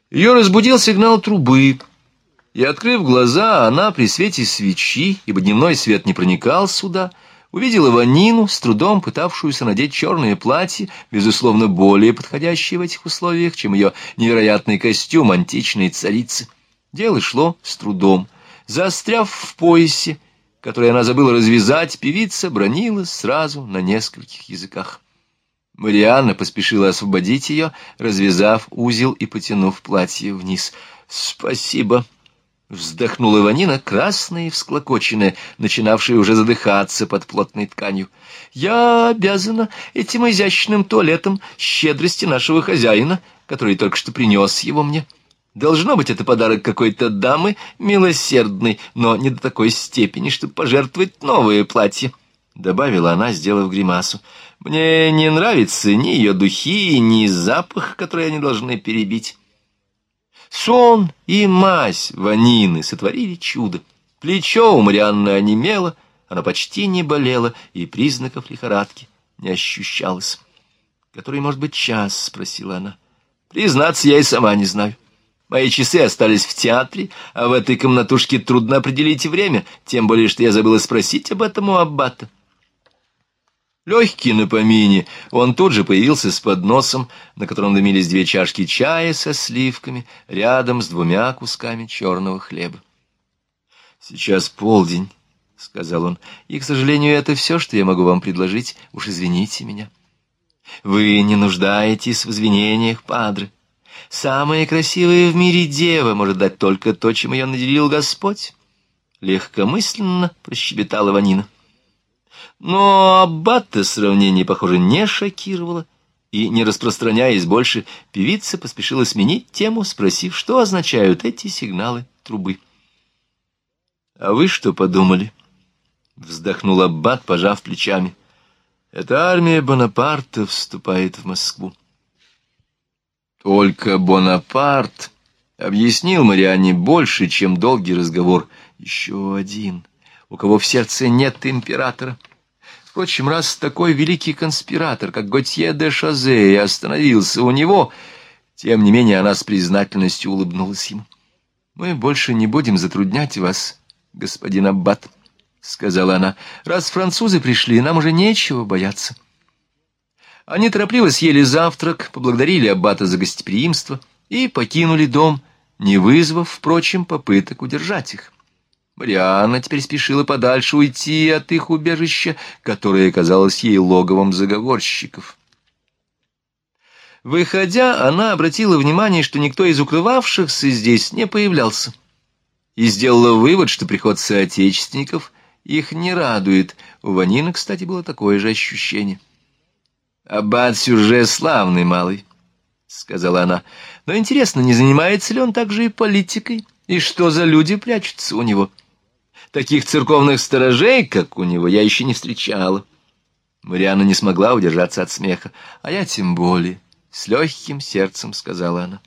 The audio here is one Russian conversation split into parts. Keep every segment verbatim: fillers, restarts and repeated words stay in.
Ее разбудил сигнал трубы, и, открыв глаза, она при свете свечи, ибо дневной свет не проникал сюда, увидела Ванину, с трудом пытавшуюся надеть черное платье, безусловно, более подходящее в этих условиях, чем ее невероятный костюм античной царицы. Дело шло с трудом. Заостряв в поясе, который она забыла развязать, певица бранила сразу на нескольких языках. Марианна поспешила освободить ее, развязав узел и потянув платье вниз. «Спасибо!» — вздохнула Ванина, красная и всклокоченная, начинавшая уже задыхаться под плотной тканью. «Я обязана этим изящным туалетом щедрости нашего хозяина, который только что принес его мне. Должно быть, это подарок какой-то дамы милосердной, но не до такой степени, чтобы пожертвовать новое платье», — добавила она, сделав гримасу. «Мне не нравятся ни ее духи, ни запах, который они должны перебить». Сон и мазь Ванины сотворили чудо. Плечо у Марианны онемело, она почти не болела, и признаков лихорадки не ощущалось. «Который, может быть, час?» — спросила она. «Признаться, я и сама не знаю. Мои часы остались в театре, а в этой комнатушке трудно определить время, тем более, что я забыла спросить об этом у аббата». Легкий на помине, он тут же появился с подносом, на котором дымились две чашки чая со сливками, рядом с двумя кусками черного хлеба. «Сейчас полдень», — сказал он, — «и, к сожалению, это все, что я могу вам предложить. Уж извините меня». «Вы не нуждаетесь в извинениях, падре. Самая красивая в мире дева может дать только то, чем ее наделил Господь», — легкомысленно прощебетала Ванина. Но аббата сравнение, похоже, не шокировало, и, не распространяясь больше, певица поспешила сменить тему, спросив, что означают эти сигналы трубы. «А вы что подумали?» — вздохнул аббат, пожав плечами. «Это армия Бонапарта вступает в Москву». Только Бонапарт объяснил Марианне больше, чем долгий разговор. Еще один, у кого в сердце нет императора. Впрочем, раз такой великий конспиратор, как Готье де Шозе, остановился у него, тем не менее она с признательностью улыбнулась ему. «Мы больше не будем затруднять вас, господин аббат», — сказала она. «Раз французы пришли, нам уже нечего бояться». Они торопливо съели завтрак, поблагодарили аббата за гостеприимство и покинули дом, не вызвав, впрочем, попыток удержать их. Марианна теперь спешила подальше уйти от их убежища, которое казалось ей логовом заговорщиков. Выходя, она обратила внимание, что никто из укрывавшихся здесь не появлялся, и сделала вывод, что приход соотечественников их не радует. У Ванины, кстати, было такое же ощущение. «Аббат Сюрже славный малый», — сказала она, — «но интересно, не занимается ли он также и политикой, и что за люди прячутся у него? Таких церковных сторожей, как у него, я еще не встречала». Марианна не смогла удержаться от смеха. «А я тем более», — с легким сердцем сказала она.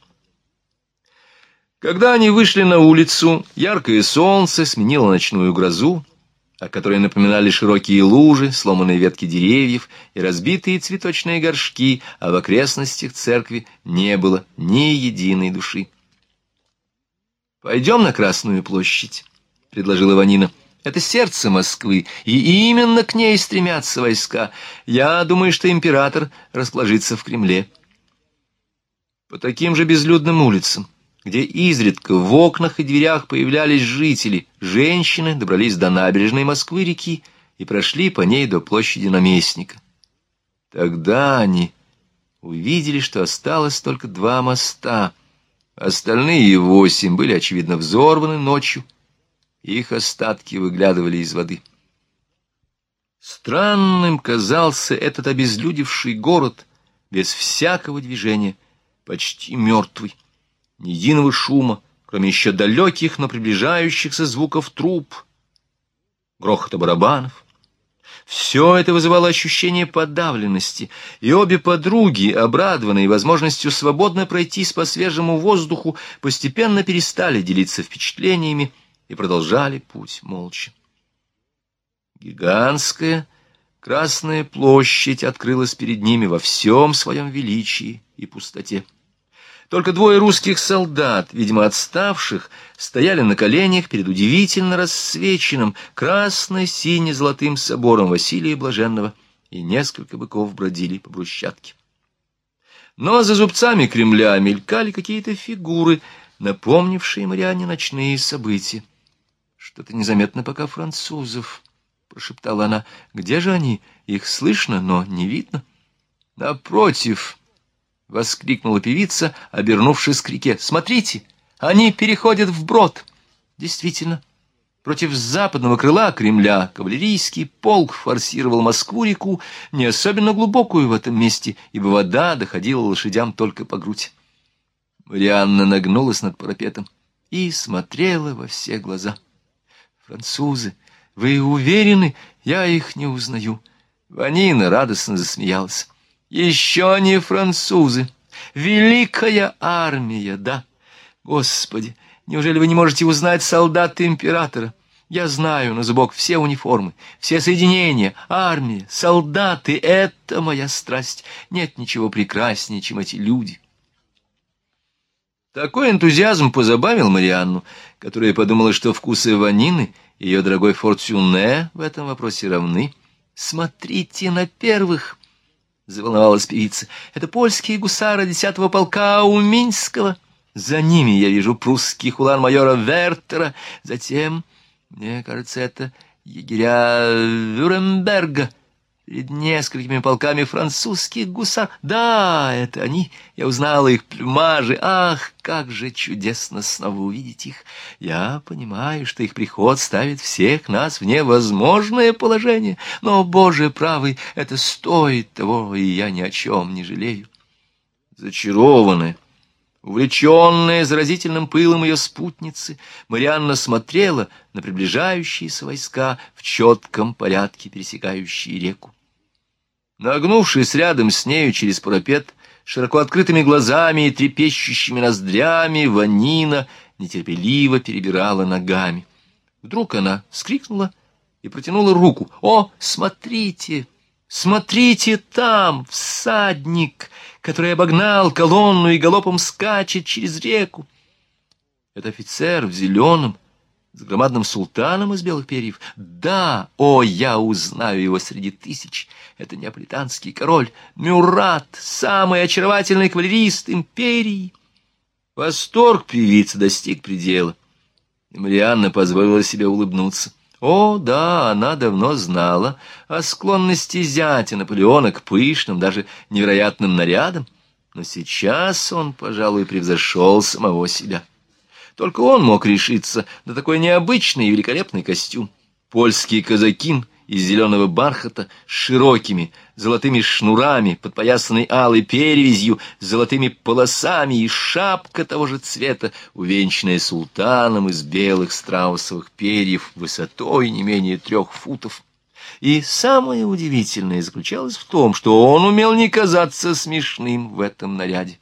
Когда они вышли на улицу, яркое солнце сменило ночную грозу, о которой напоминали широкие лужи, сломанные ветки деревьев и разбитые цветочные горшки, а в окрестностях церкви не было ни единой души. «Пойдем на Красную площадь», — предложила Ванина. «Это сердце Москвы, и именно к ней стремятся войска. Я думаю, что император расположится в Кремле». По таким же безлюдным улицам, где изредка в окнах и дверях появлялись жители, женщины добрались до набережной Москвы-реки и прошли по ней до площади Наместника. Тогда они увидели, что осталось только два моста. Остальные восемь были, очевидно, взорваны ночью, их остатки выглядывали из воды. Странным казался этот обезлюдевший город, без всякого движения, почти мертвый. Ни единого шума, кроме еще далеких, но приближающихся звуков труб, грохота барабанов. Все это вызывало ощущение подавленности, и обе подруги, обрадованные возможностью свободно пройтись по свежему воздуху, постепенно перестали делиться впечатлениями и продолжали путь молча. Гигантская Красная площадь открылась перед ними во всем своем величии и пустоте. Только двое русских солдат, видимо, отставших, стояли на коленях перед удивительно рассвеченным красно-сине-золотым собором Василия Блаженного, и несколько быков бродили по брусчатке. Но за зубцами Кремля мелькали какие-то фигуры, напомнившие Марианне ночные события. «Что-то незаметно пока французов», — прошептала она. «Где же они? Их слышно, но не видно». «Напротив», — воскликнула певица, обернувшись к реке. «Смотрите, они переходят вброд». Действительно, против западного крыла Кремля кавалерийский полк форсировал Москву-реку, не особенно глубокую в этом месте, ибо вода доходила лошадям только по грудь. Марианна нагнулась над парапетом и смотрела во все глаза. «Французы, вы уверены? Я их не узнаю». Ванина радостно засмеялась. «Еще не французы. Великая армия, да. Господи, неужели вы не можете узнать солдат императора? Я знаю на зубок все униформы, все соединения, армия, солдаты — это моя страсть. Нет ничего прекраснее, чем эти люди». Такой энтузиазм позабавил Марианну, которая подумала, что вкусы Ванины и ее дорогой Фортюне в этом вопросе равны. «Смотрите на первых!» — заволновалась певица. «Это польские гусары десятого полка Уминского. За ними я вижу прусских улан-майора Вертера. Затем, мне кажется, это егеря Вюремберга. Перед несколькими полками французских гусар. Да, это они. Я узнала их плюмажи. Ах, как же чудесно снова увидеть их. Я понимаю, что их приход ставит всех нас в невозможное положение. Но, Боже правый, это стоит того, и я ни о чем не жалею». Зачарованная, увлеченная заразительным пылом ее спутницы, Марианна смотрела на приближающиеся войска в четком порядке, пересекающие реку. Нагнувшись рядом с нею через парапет, широко открытыми глазами и трепещущими ноздрями, Ванина нетерпеливо перебирала ногами. Вдруг она вскрикнула и протянула руку. «О, смотрите! Смотрите там! Всадник, который обогнал колонну и галопом скачет через реку!» Это офицер в зеленом, с громадным султаном из белых перьев. Да, о, я узнаю его среди тысяч. Это неаполитанский король Мюрат, самый очаровательный кавалерист империи. Восторг певицы достиг предела, и Марианна позволила себе улыбнуться. О, да, она давно знала о склонности зятя Наполеона к пышным, даже невероятным нарядам, но сейчас он, пожалуй, превзошел самого себя. Только он мог решиться на такой необычный и великолепный костюм. Польский казакин из зеленого бархата с широкими золотыми шнурами, подпоясанный алой перевязью, с золотыми полосами, и шапка того же цвета, увенчанная султаном из белых страусовых перьев высотой не менее трех футов. И самое удивительное заключалось в том, что он умел не казаться смешным в этом наряде.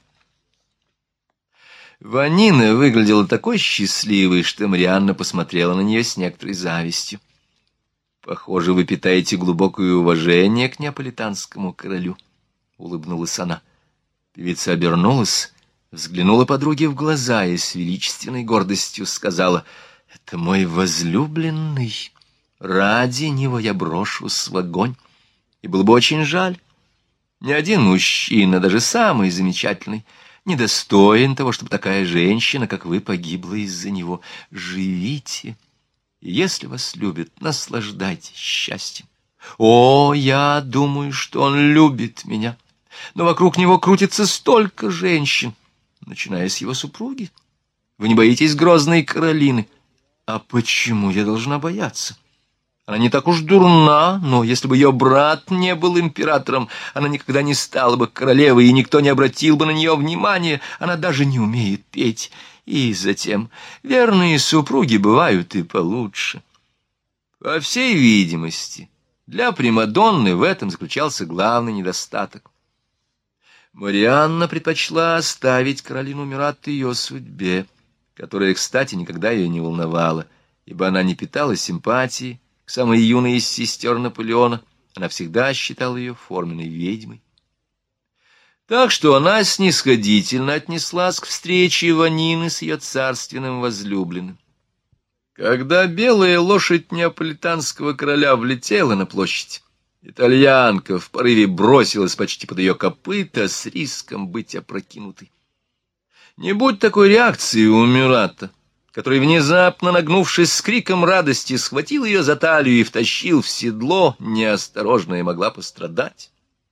Ванина выглядела такой счастливой, что Марианна посмотрела на нее с некоторой завистью. «Похоже, вы питаете глубокое уважение к неаполитанскому королю», — улыбнулась она. Певица обернулась, взглянула подруге в глаза и с величественной гордостью сказала: «Это мой возлюбленный. Ради него я брошусь в огонь. И было бы очень жаль. Ни один мужчина, даже самый замечательный, недостоин того, чтобы такая женщина, как вы, погибла из-за него. Живите, и если вас любят, наслаждайтесь счастьем. О, я думаю, что он любит меня, но вокруг него крутится столько женщин, начиная с его супруги. Вы не боитесь грозной Каролины? А почему я должна бояться? Она не так уж дурна, но если бы ее брат не был императором, она никогда не стала бы королевой, и никто не обратил бы на нее внимания. Она даже не умеет петь. И затем верные супруги бывают и получше». По всей видимости, для примадонны в этом заключался главный недостаток. Марианна предпочла оставить Каролину Мюрат ее судьбе, которая, кстати, никогда ее не волновала, ибо она не питала симпатии к самой юной из сестер Наполеона. Она всегда считала ее форменной ведьмой. Так что она снисходительно отнеслась к встрече Ванины с ее царственным возлюбленным. Когда белая лошадь неаполитанского короля влетела на площадь, итальянка в порыве бросилась почти под ее копыта с риском быть опрокинутой. Не будь такой реакции у Мюрата, который, внезапно нагнувшись с криком радости, схватил ее за талию и втащил в седло, неосторожная могла пострадать.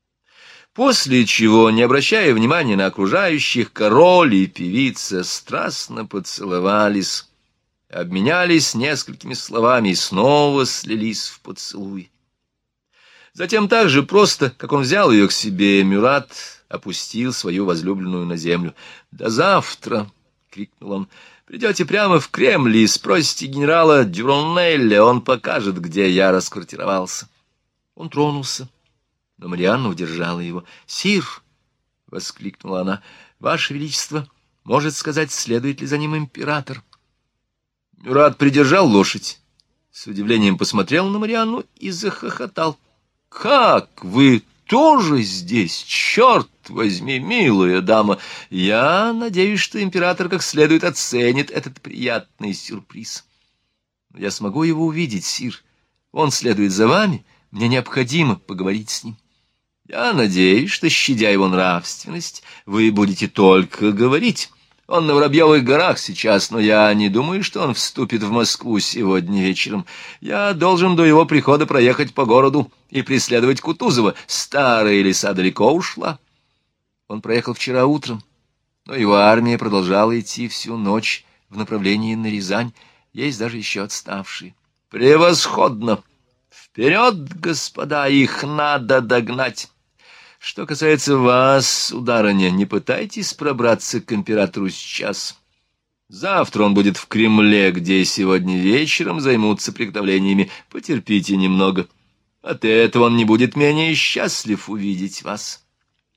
После чего, не обращая внимания на окружающих, король и певица страстно поцеловались, обменялись несколькими словами и снова слились в поцелуй. Затем так же просто, как он взял ее к себе, Мюрат опустил свою возлюбленную на землю. «До завтра!» — крикнул он. «Придете прямо в Кремль и спросите генерала Дюроннеля, он покажет, где я расквартировался». Он тронулся, но Марианна удержала его. «Сир!» — воскликнула она. «Ваше Величество может сказать, следует ли за ним император?» Мюрат придержал лошадь, с удивлением посмотрел на Марианну и захохотал. «Как вы тоже здесь? Черт возьми, милая дама! Я надеюсь, что император как следует оценит этот приятный сюрприз. Но я смогу его увидеть, сир. Он следует за вами, мне необходимо поговорить с ним. Я надеюсь, что, щадя его нравственность, вы будете только говорить. Он на Воробьевых горах сейчас, но я не думаю, что он вступит в Москву сегодня вечером. Я должен до его прихода проехать по городу и преследовать Кутузова. Старая лиса далеко ушла. Он проехал вчера утром, но его армия продолжала идти всю ночь в направлении на Рязань. Есть даже еще отставшие. Превосходно! Вперед, господа, их надо догнать! Что касается вас, сударыня, не пытайтесь пробраться к императору сейчас. Завтра он будет в Кремле, где сегодня вечером займутся приготовлениями. Потерпите немного. От этого он не будет менее счастлив увидеть вас».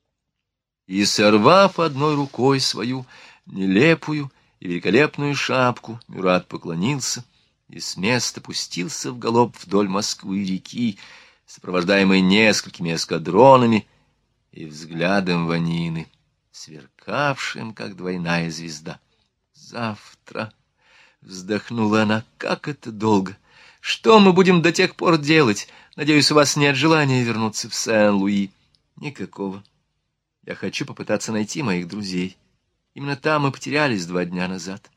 И, сорвав одной рукой свою нелепую и великолепную шапку, Мюрат поклонился и с места пустился в галоп вдоль Москвы-реки, сопровождаемый несколькими эскадронами и взглядом Ванины, сверкавшим, как двойная звезда. «Завтра», — вздохнула она, — «как это долго! Что мы будем до тех пор делать? Надеюсь, у вас нет желания вернуться в Сен-Луи?» «Никакого. Я хочу попытаться найти моих друзей. Именно там мы потерялись два дня назад».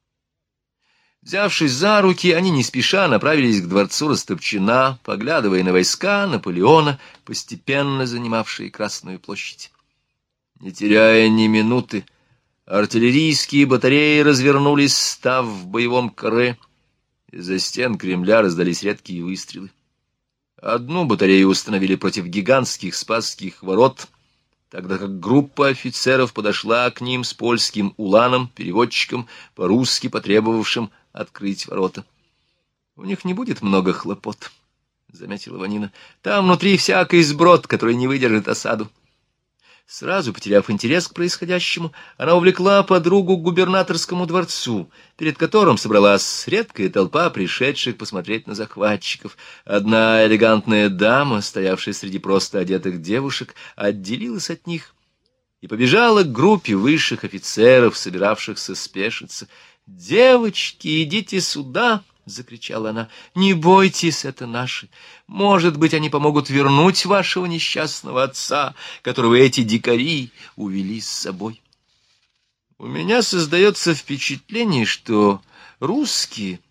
Взявшись за руки, они не спеша направились к дворцу Растопчина, поглядывая на войска Наполеона, постепенно занимавшие Красную площадь. Не теряя ни минуты, артиллерийские батареи развернулись, став в боевом каре. Из-за стен Кремля раздались редкие выстрелы. Одну батарею установили против гигантских Спасских ворот, тогда как группа офицеров подошла к ним с польским уланом, переводчиком, по-русски потребовавшим открыть ворота. «У них не будет много хлопот», — заметила Ванина. «Там внутри всякий сброд, который не выдержит осаду». Сразу потеряв интерес к происходящему, она увлекла подругу к губернаторскому дворцу, перед которым собралась редкая толпа пришедших посмотреть на захватчиков. Одна элегантная дама, стоявшая среди просто одетых девушек, отделилась от них и побежала к группе высших офицеров, собиравшихся спешиться. «Девочки, идите сюда!» — закричала она. «Не бойтесь, это наши. Может быть, они помогут вернуть вашего несчастного отца, которого эти дикари увели с собой». «У меня создается впечатление, что русские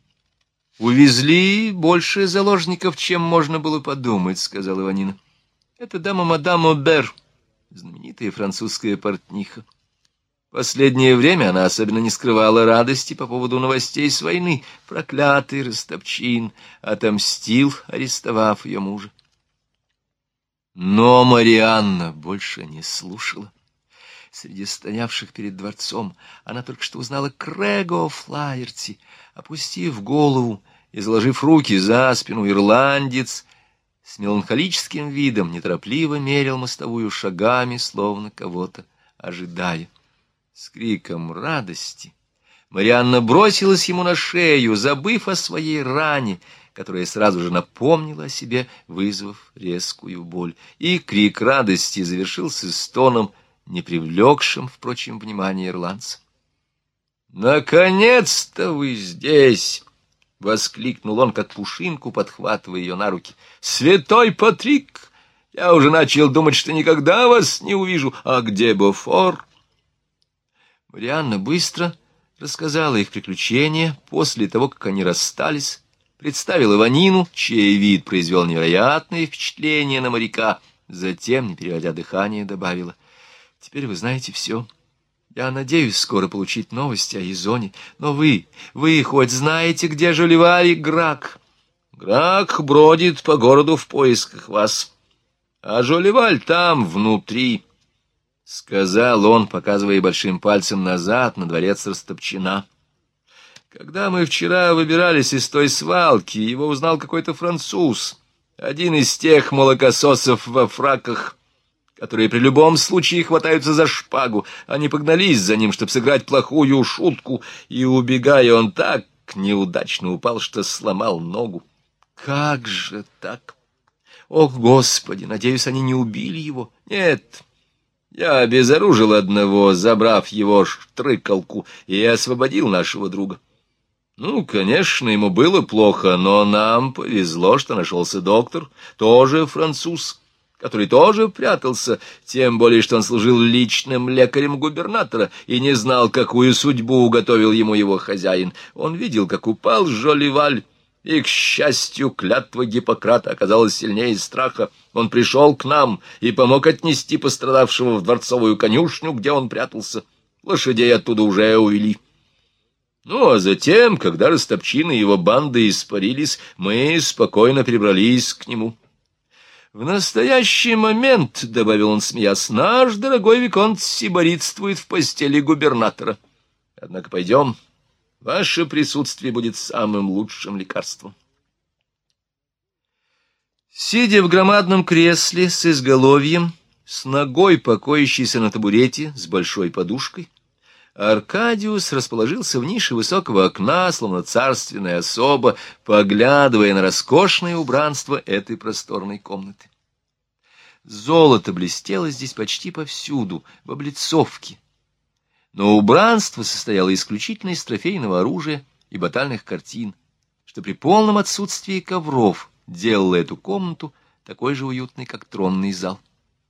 увезли больше заложников, чем можно было подумать», — сказала Ванина. «Это дама мадам Обер, знаменитая французская портниха. Последнее время она особенно не скрывала радости по поводу новостей с войны. Проклятый Растопчин отомстил, арестовав ее мужа». Но Марианна больше не слушала. Среди стоявших перед дворцом она только что узнала Крэго Флаерти. Опустив голову и заложив руки за спину, ирландец с меланхолическим видом неторопливо мерил мостовую шагами, словно кого-то ожидая. С криком радости Марианна бросилась ему на шею, забыв о своей ране, которая сразу же напомнила о себе, вызвав резкую боль. И крик радости завершился стоном не привлекшим, впрочем, внимания ирландца. «Наконец-то вы здесь!» — воскликнул он, как пушинку, подхватывая ее на руки. «Святой Патрик! Я уже начал думать, что никогда вас не увижу. А где Бофор?» Марианна быстро рассказала их приключения после того, как они расстались, представила Ванину, чей вид произвел невероятное впечатление на моряка, затем, не переводя дыхание, добавила: «Теперь вы знаете все. Я надеюсь скоро получить новости о Изоне, но вы, вы хоть знаете, где Жолливаль и Грак?» «Грак бродит по городу в поисках вас, а Жолливаль там, внутри», — сказал он, показывая большим пальцем назад на дворец Растопчина. «Когда мы вчера выбирались из той свалки, его узнал какой-то француз, один из тех молокососов во фраках, которые при любом случае хватаются за шпагу. Они погнались за ним, чтобы сыграть плохую шутку, и, убегая, он так неудачно упал, что сломал ногу». «Как же так? О, Господи, надеюсь, они не убили его?» «Нет, я обезоружил одного, забрав его штрыкалку, и освободил нашего друга. Ну, конечно, ему было плохо, но нам повезло, что нашелся доктор, тоже француз, который тоже прятался, тем более, что он служил личным лекарем губернатора и не знал, какую судьбу уготовил ему его хозяин. Он видел, как упал Жолливаль, и, к счастью, клятва Гиппократа оказалась сильнее страха. Он пришел к нам и помог отнести пострадавшего в дворцовую конюшню, где он прятался. Лошадей оттуда уже увели. Ну, а затем, когда Растопчин и его банды испарились, мы спокойно перебрались к нему. В настоящий момент, — добавил он, смеясь, — наш дорогой виконт сиборитствует в постели губернатора. Однако пойдем, ваше присутствие будет самым лучшим лекарством». Сидя в громадном кресле с изголовьем, с ногой, покоящейся на табурете, с большой подушкой, Аркадиус расположился в нише высокого окна, словно царственная особа, поглядывая на роскошное убранство этой просторной комнаты. Золото блестело здесь почти повсюду, в облицовке, но убранство состояло исключительно из трофейного оружия и батальных картин, что при полном отсутствии ковров делало эту комнату такой же уютной, как тронный зал.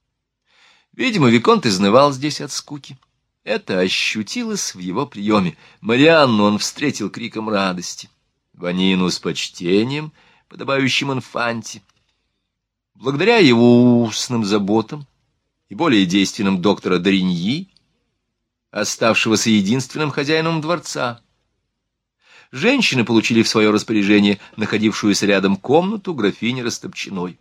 Видимо, виконт изнывал здесь от скуки. Это ощутилось в его приеме. Марианну он встретил криком радости, Ванину с почтением, подобающим инфанте. Благодаря его устным заботам и более действенным доктора Дориньи, оставшегося единственным хозяином дворца, женщины получили в свое распоряжение находившуюся рядом комнату графини Растопчиной.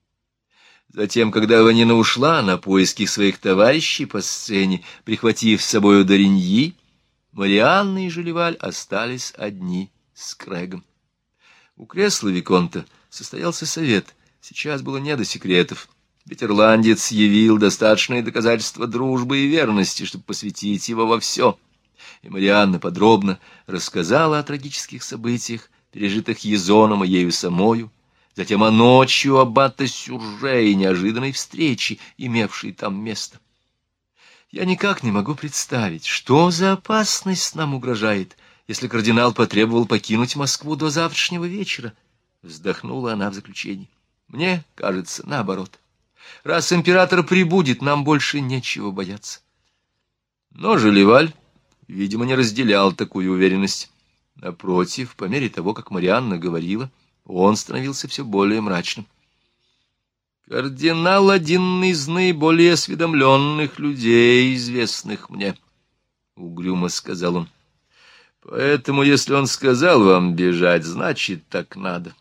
Затем, когда Ванина ушла на поиски своих товарищей по сцене, прихватив с собою Дориньи, Марианна и Жолливаль остались одни с Крэгом. У кресла виконта состоялся совет. Сейчас было не до секретов, ведь ирландец явил достаточные доказательства дружбы и верности, чтобы посвятить его во все. И Марианна подробно рассказала о трагических событиях, пережитых Езоном и ею самою, затем о ночью аббата Сюрже и неожиданной встрече, имевшей там место. Я никак не могу представить, что за опасность нам угрожает, если кардинал потребовал покинуть Москву до завтрашнего вечера, — вздохнула она в заключении. Мне кажется, наоборот. Раз император прибудет, нам больше нечего бояться. Но Жолливаль, видимо, не разделял такую уверенность. Напротив, по мере того, как Марианна говорила, он становился все более мрачным. «Кардинал — один из наиболее осведомленных людей, известных мне», — угрюмо сказал он. «Поэтому, если он сказал вам бежать, значит, так надо.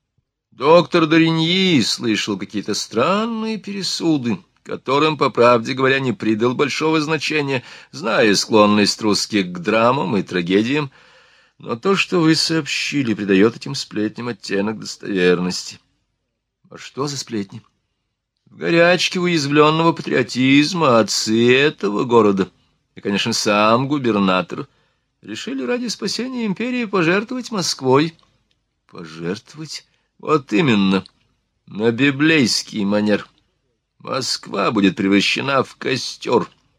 Доктор Дориньи слышал какие-то странные пересуды, которым, по правде говоря, не придал большого значения, зная склонность русских к драмам и трагедиям, но то, что вы сообщили, придает этим сплетням оттенок достоверности». «А что за сплетни?» «В горячке уязвленного патриотизма отцы этого города и, конечно, сам губернатор решили ради спасения империи пожертвовать Москвой». «Пожертвовать?» «Вот именно, на библейский манер. Москва будет превращена в костер,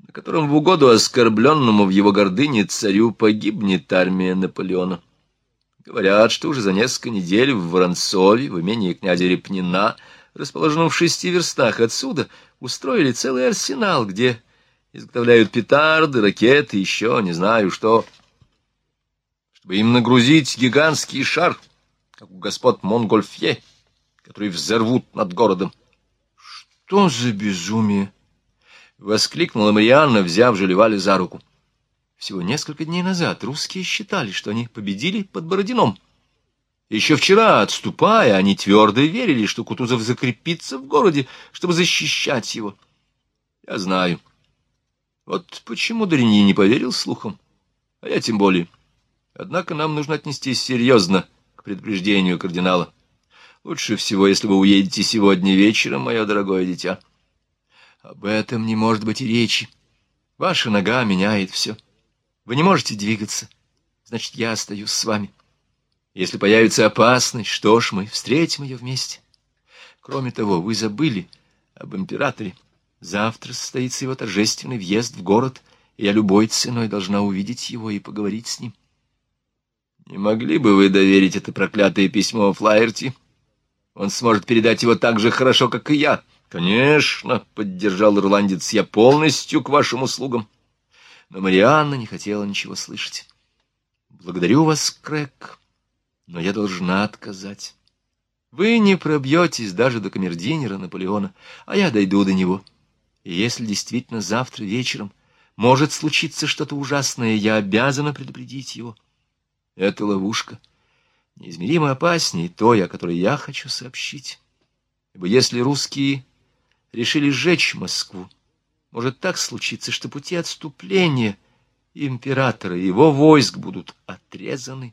на котором в угоду оскорбленному в его гордыне царю погибнет армия Наполеона. Говорят, что уже за несколько недель в Воронцове, в имении князя Репнина, расположенном в шести верстах отсюда, устроили целый арсенал, где изготовляют петарды, ракеты, еще не знаю что, чтобы им нагрузить гигантский шар, как у господ Монгольфье, которые взорвут над городом. — Что за безумие! — воскликнула Марианна, взяв Желеваля за руку. Всего несколько дней назад русские считали, что они победили под Бородином. Еще вчера, отступая, они твердо верили, что Кутузов закрепится в городе, чтобы защищать его. Я знаю. Вот почему Дриньи не поверил слухам, а я тем более. Однако нам нужно отнестись серьезно к предупреждению кардинала. Лучше всего, если вы уедете сегодня вечером, мое дорогое дитя. Об этом не может быть и речи. Ваша нога меняет все. Вы не можете двигаться, значит, я остаюсь с вами. Если появится опасность, что ж, мы встретим ее вместе. Кроме того, вы забыли об императоре. Завтра состоится его торжественный въезд в город, и я любой ценой должна увидеть его и поговорить с ним. Не могли бы вы доверить это проклятое письмо Флаерти? Он сможет передать его так же хорошо, как и я. Конечно, — поддержал ирландец, — я полностью к вашим услугам. Но Марианна не хотела ничего слышать. «Благодарю вас, Крэг, но я должна отказать. Вы не пробьетесь даже до камердинера Наполеона, а я дойду до него. И если действительно завтра вечером может случиться что-то ужасное, я обязана предупредить его. Это ловушка неизмеримо опаснее той, о которой я хочу сообщить. Ибо если русские решили сжечь Москву, может так случиться, что пути отступления императора и его войск будут отрезаны.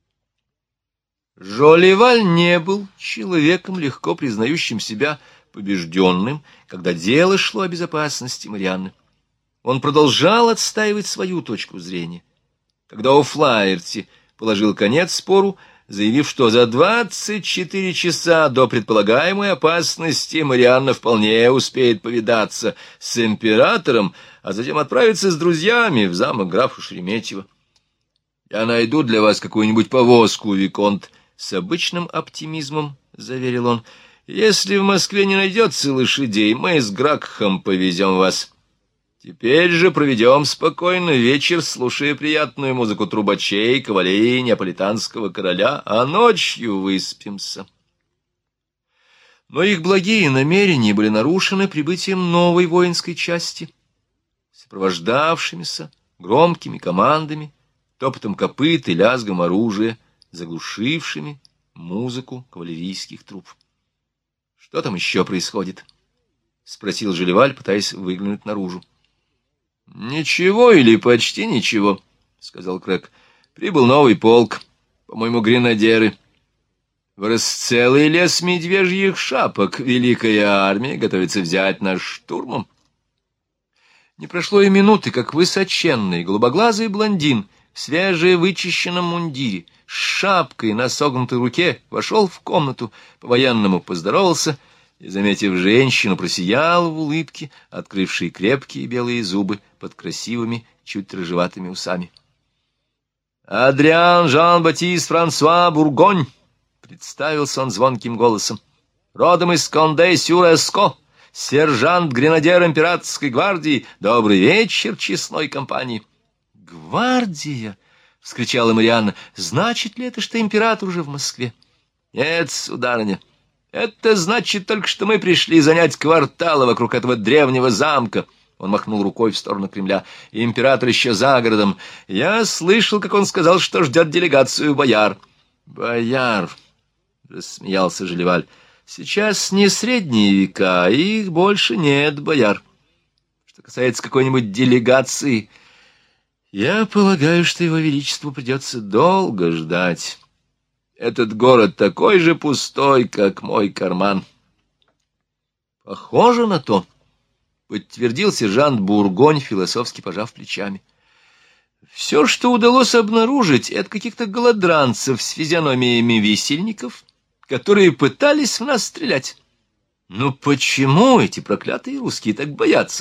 Жолеваль не был человеком, легко признающим себя побежденным, когда дело шло о безопасности Марианны. Он продолжал отстаивать свою точку зрения. Когда О'Флаерти положил конец спору, заявив, что за двадцать четыре часа до предполагаемой опасности Марианна вполне успеет повидаться с императором, а затем отправиться с друзьями в замок графа Шереметьева. «Я найду для вас какую-нибудь повозку, виконт», — с обычным оптимизмом заверил он. «Если в Москве не найдется лошадей, мы с Гракхом повезем вас. Теперь же проведем спокойно вечер, слушая приятную музыку трубачей, кавалерии неаполитанского короля, а ночью выспимся». Но их благие намерения были нарушены прибытием новой воинской части, сопровождавшимися громкими командами, топотом копыт и лязгом оружия, заглушившими музыку кавалерийских труб. — Что там еще происходит? — спросил Желеваль, пытаясь выглянуть наружу. — Ничего или почти ничего, — сказал Крэг. — Прибыл новый полк, по-моему, гренадеры. Вырос целый лес медвежьих шапок. Великая армия готовится взять нас штурмом. Не прошло и минуты, как высоченный голубоглазый блондин в свежевычищенном мундире с шапкой на согнутой руке вошел в комнату, по-военному поздоровался и, заметив женщину, просиял в улыбке, открывшей крепкие белые зубы под красивыми, чуть рыжеватыми усами. «Адриан Жан-Батист Франсуа Бургонь», — представился он звонким голосом, — «родом из Кондэ-Сюр-Эско, сержант-гренадер императорской гвардии. Добрый вечер, честной компании». «Гвардия!» — вскричала Марианна. «Значит ли это, что император уже в Москве?» «Нет, сударыня, это значит только, что мы пришли занять кварталы вокруг этого древнего замка». Он махнул рукой в сторону Кремля. «Император еще за городом. Я слышал, как он сказал, что ждет делегацию бояр». «Бояр!» — рассмеялся Желеваль. «Сейчас не средние века, их больше нет, бояр. Что касается какой-нибудь делегации, я полагаю, что его величеству придется долго ждать. Этот город такой же пустой, как мой карман». «Похоже на то», — подтвердил сержант Бургонь, философски пожав плечами. «Все, что удалось обнаружить, — это каких-то голодранцев с физиономиями висельников, которые пытались в нас стрелять. Но почему эти проклятые русские так боятся нас?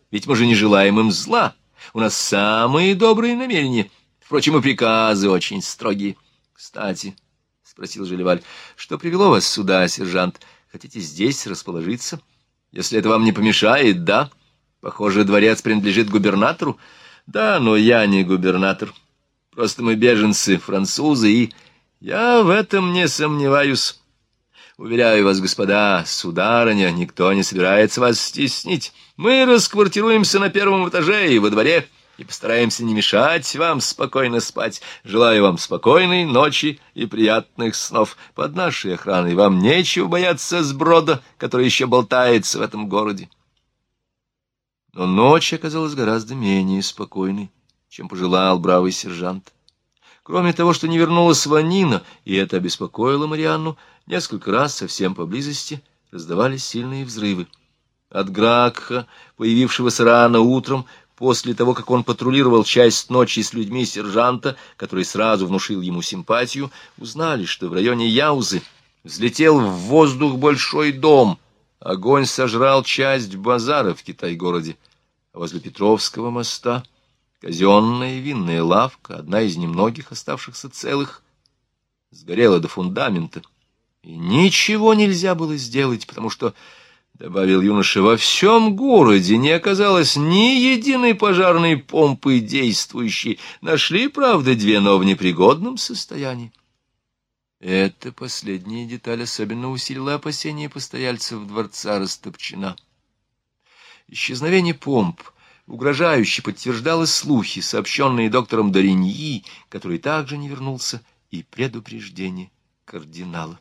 ведь мы же не желаем им зла. У нас самые добрые намерения. Впрочем, и приказы очень строгие. — Кстати, — спросил Желеваль, — что привело вас сюда, сержант? Хотите здесь расположиться? Если это вам не помешает, да? Похоже, дворец принадлежит губернатору. Да, но я не губернатор. Просто мы беженцы, французы, и я в этом не сомневаюсь. Уверяю вас, господа, сударыня, никто не собирается вас стеснить. Мы расквартируемся на первом этаже и во дворе, и постараемся не мешать вам спокойно спать. Желаю вам спокойной ночи и приятных снов. Под нашей охраной вам нечего бояться сброда, который еще болтается в этом городе. Но ночь оказалась гораздо менее спокойной, чем пожелал бравый сержант. Кроме того, что не вернулась Ванина, и это обеспокоило Марианну, несколько раз совсем поблизости раздавались сильные взрывы. От Гракха, появившегося рано утром, после того, как он патрулировал часть ночи с людьми сержанта, который сразу внушил ему симпатию, узнали, что в районе Яузы взлетел в воздух большой дом. Огонь сожрал часть базара в Китай-городе, а возле Петровского моста казенная винная лавка, одна из немногих оставшихся целых, сгорела до фундамента. И ничего нельзя было сделать, потому что, — добавил юноша, — во всем городе не оказалось ни единой пожарной помпы действующей. Нашли, правда, две, но в непригодном состоянии. Эта последняя деталь особенно усилила опасения постояльцев дворца Растопчина. Исчезновение помп угрожающе подтверждало слухи, сообщенные доктором Дориньи, который также не вернулся, и предупреждение кардинала.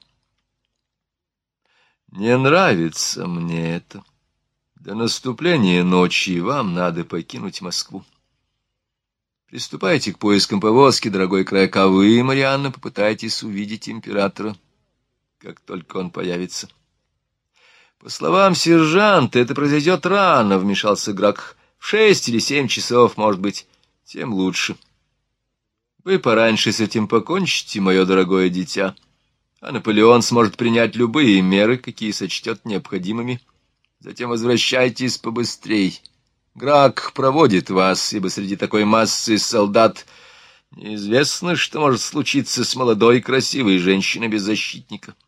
«Не нравится мне это. До наступления ночи вам надо покинуть Москву. Приступайте к поискам повозки, дорогой Крак, а вы, Марианна, попытайтесь увидеть императора, как только он появится». «По словам сержанта, это произойдет рано», — вмешался Грак. «В шесть или семь часов, может быть, тем лучше. Вы пораньше с этим покончите, мое дорогое дитя, а Наполеон сможет принять любые меры, какие сочтет необходимыми. Затем возвращайтесь побыстрей. Грак проводит вас, ибо среди такой массы солдат неизвестно, что может случиться с молодой красивой женщиной без защитника».